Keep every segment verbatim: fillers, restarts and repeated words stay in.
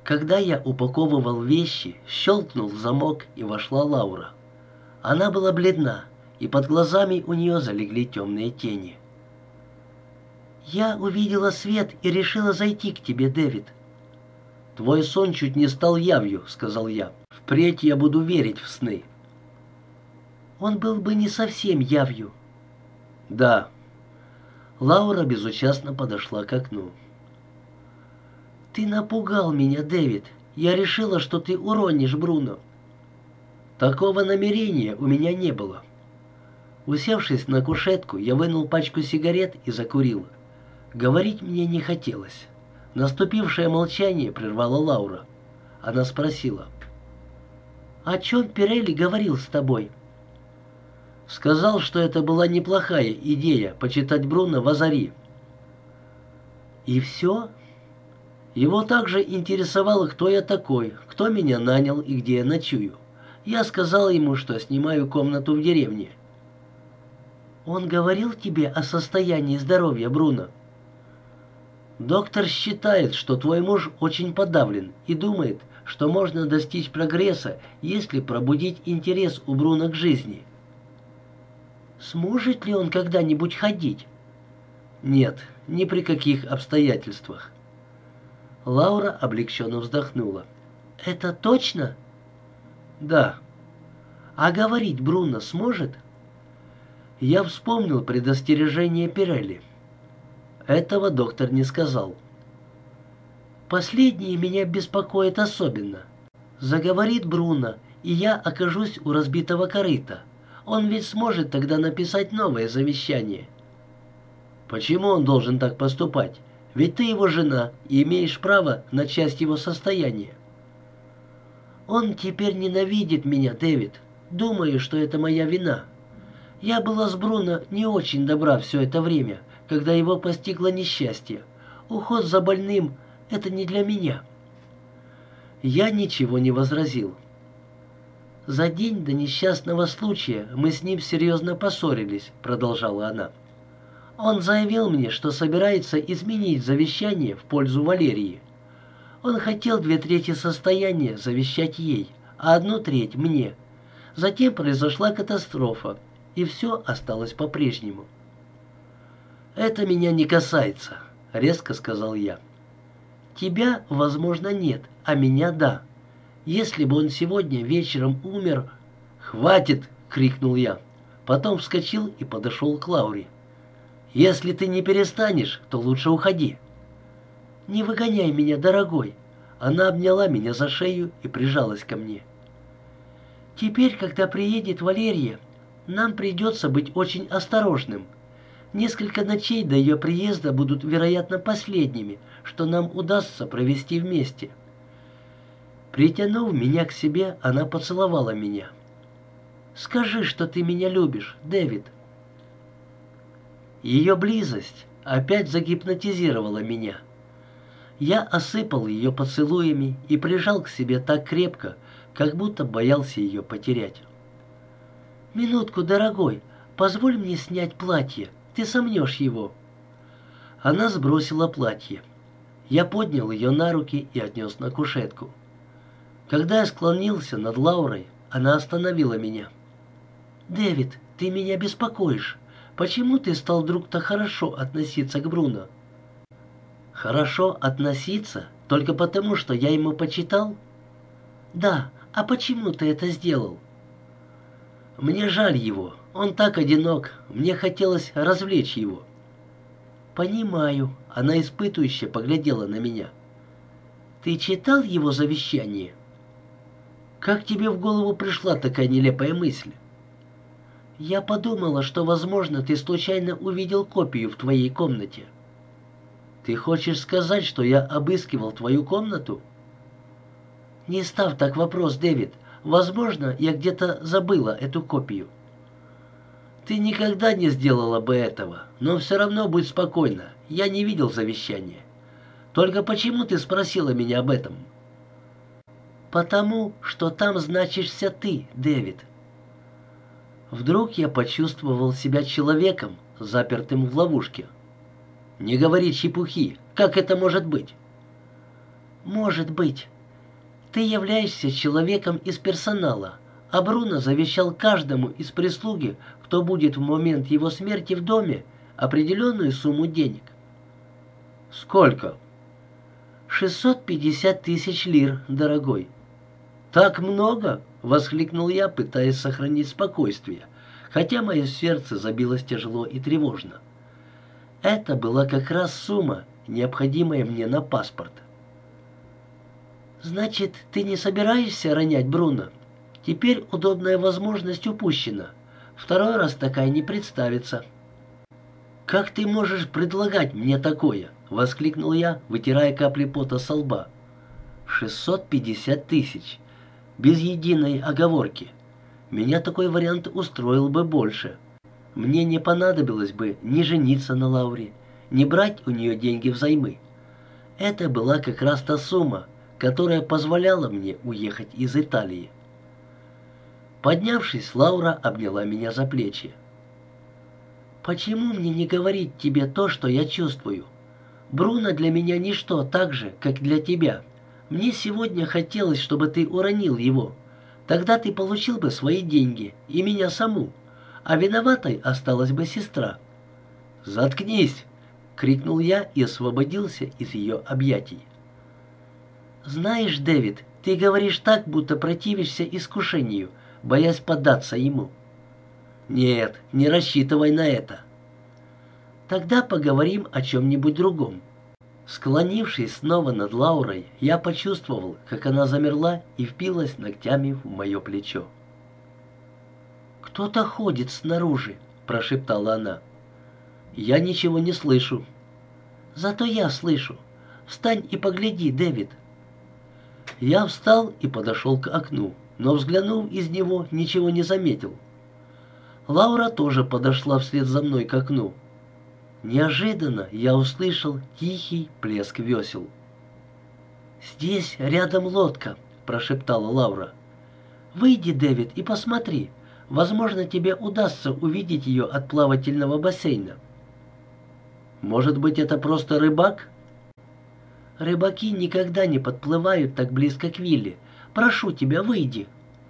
Когда я упаковывал вещи, щелкнул замок, и вошла Лаура. Она была бледна, и под глазами у нее залегли темные тени. «Я увидела свет и решила зайти к тебе, Дэвид». «Твой сон чуть не стал явью», — сказал я. «Впредь я буду верить в сны». «Он был бы не совсем явью». «Да». Лаура безучастно подошла к окну. «Ты напугал меня, Дэвид. Я решила, что ты уронишь Бруно». «Такого намерения у меня не было». Усевшись на кушетку, я вынул пачку сигарет и закурил. Говорить мне не хотелось. Наступившее молчание прервала Лаура. Она спросила: «О чем Пирелли говорил с тобой?» «Сказал, что это была неплохая идея — почитать Бруно в Азари». «И все?» Его также интересовало, кто я такой, кто меня нанял и где я ночую. Я сказал ему, что снимаю комнату в деревне. «Он говорил тебе о состоянии здоровья Бруно?» «Доктор считает, что твой муж очень подавлен и думает, что можно достичь прогресса, если пробудить интерес у Бруно к жизни». «Сможет ли он когда-нибудь ходить?» «Нет, ни при каких обстоятельствах». Лаура облегченно вздохнула. «Это точно?» «Да». «А говорить Бруно сможет?» Я вспомнил предостережение Пирелли. Этого доктор не сказал. «Последнее меня беспокоит особенно. Заговорит Бруно, и я окажусь у разбитого корыта. Он ведь сможет тогда написать новое завещание». «Почему он должен так поступать? Ведь ты его жена и имеешь право на часть его состояния». «Он теперь ненавидит меня, Дэвид. Думаю, что это моя вина. Я была с Бруно не очень добра все это время, когда его постигло несчастье. Уход за больным — это не для меня». Я ничего не возразил. «За день до несчастного случая мы с ним серьезно поссорились», — продолжала она. «Он заявил мне, что собирается изменить завещание в пользу Валерии. Он хотел две трети состояния завещать ей, а одну треть мне. Затем произошла катастрофа, и все осталось по-прежнему». «Это меня не касается», — резко сказал я. «Тебя, возможно, нет, а меня — да. Если бы он сегодня вечером умер...» «Хватит!» — крикнул я. Потом вскочил и подошел к Лауре. «Если ты не перестанешь, то лучше уходи». «Не выгоняй меня, дорогой». Она обняла меня за шею и прижалась ко мне. «Теперь, когда приедет Валерия, нам придется быть очень осторожным. Несколько ночей до ее приезда будут, вероятно, последними, что нам удастся провести вместе». Притянув меня к себе, она поцеловала меня. «Скажи, что ты меня любишь, Дэвид». Ее близость опять загипнотизировала меня. Я осыпал ее поцелуями и прижал к себе так крепко, как будто боялся ее потерять. «Минутку, дорогой, позволь мне снять платье, ты сомнешь его». Она сбросила платье. Я поднял ее на руки и отнес на кушетку. Когда я склонился над Лаурой, она остановила меня. «Дэвид, ты меня беспокоишь. Почему ты стал вдруг так хорошо относиться к Бруно?» «Хорошо относиться? Только потому, что я ему почитал?» «Да, а почему ты это сделал?» «Мне жаль его. Он так одинок. Мне хотелось развлечь его». «Понимаю». Она испытующе поглядела на меня. «Ты читал его завещание?» «Как тебе в голову пришла такая нелепая мысль?» «Я подумала, что, возможно, ты случайно увидел копию в твоей комнате». «Ты хочешь сказать, что я обыскивал твою комнату?» «Не ставь так вопрос, Дэвид. Возможно, я где-то забыла эту копию». «Ты никогда не сделала бы этого, но все равно будь спокойна. Я не видел завещания. Только почему ты спросила меня об этом?» «Потому что там значишься ты, Дэвид». Вдруг я почувствовал себя человеком, запертым в ловушке. «Не говори чепухи. Как это может быть?» «Может быть. Ты являешься человеком из персонала, а Бруно завещал каждому из прислуги, кто будет в момент его смерти в доме, определенную сумму денег». «Сколько?» «Шестьсот пятьдесят тысяч лир, дорогой». «Так много?» — воскликнул я, пытаясь сохранить спокойствие, хотя мое сердце забилось тяжело и тревожно. Это была как раз сумма, необходимая мне на паспорт. «Значит, ты не собираешься ронять Бруно? Теперь удобная возможность упущена. Второй раз такая не представится». «Как ты можешь предлагать мне такое?» — воскликнул я, вытирая капли пота со лба. «Шестьсот пятьдесят тысяч. Без единой оговорки. Меня такой вариант устроил бы больше. Мне не понадобилось бы ни жениться на Лауре, ни брать у нее деньги взаймы. Это была как раз та сумма, которая позволяла мне уехать из Италии». Поднявшись, Лаура обняла меня за плечи. «Почему мне не говорить тебе то, что я чувствую? Бруно для меня ничто так же, как для тебя. Мне сегодня хотелось, чтобы ты уронил его. Тогда ты получил бы свои деньги и меня саму, а виноватой осталась бы сестра». «Заткнись!» — крикнул я и освободился из ее объятий. «Знаешь, Дэвид, ты говоришь так, будто противишься искушению, боясь поддаться ему». «Нет, не рассчитывай на это». «Тогда поговорим о чем-нибудь другом». Склонившись снова над Лаурой, я почувствовал, как она замерла и впилась ногтями в мое плечо. «Кто-то ходит снаружи», — прошептала она. «Я ничего не слышу». «Зато я слышу. Встань и погляди, Дэвид». Я встал и подошел к окну, но, взглянув из него, ничего не заметил. Лаура тоже подошла вслед за мной к окну. Неожиданно я услышал тихий плеск весел. «Здесь рядом лодка», — прошептала Лаура. «Выйди, Дэвид, и посмотри. Возможно, тебе удастся увидеть ее от плавательного бассейна». «Может быть, это просто рыбак?» «Рыбаки никогда не подплывают так близко к вилле. Прошу тебя, выйди».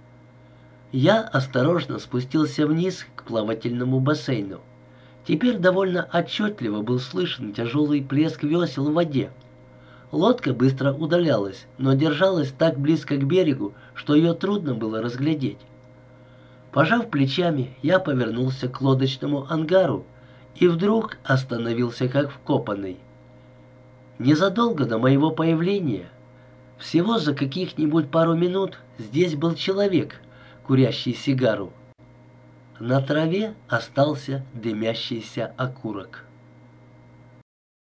Я осторожно спустился вниз к плавательному бассейну. Теперь довольно отчетливо был слышен тяжелый плеск весел в воде. Лодка быстро удалялась, но держалась так близко к берегу, что ее трудно было разглядеть. Пожав плечами, я повернулся к лодочному ангару и вдруг остановился как вкопанный. Незадолго до моего появления, всего за каких-нибудь пару минут, здесь был человек, курящий сигару. На траве остался дымящийся окурок.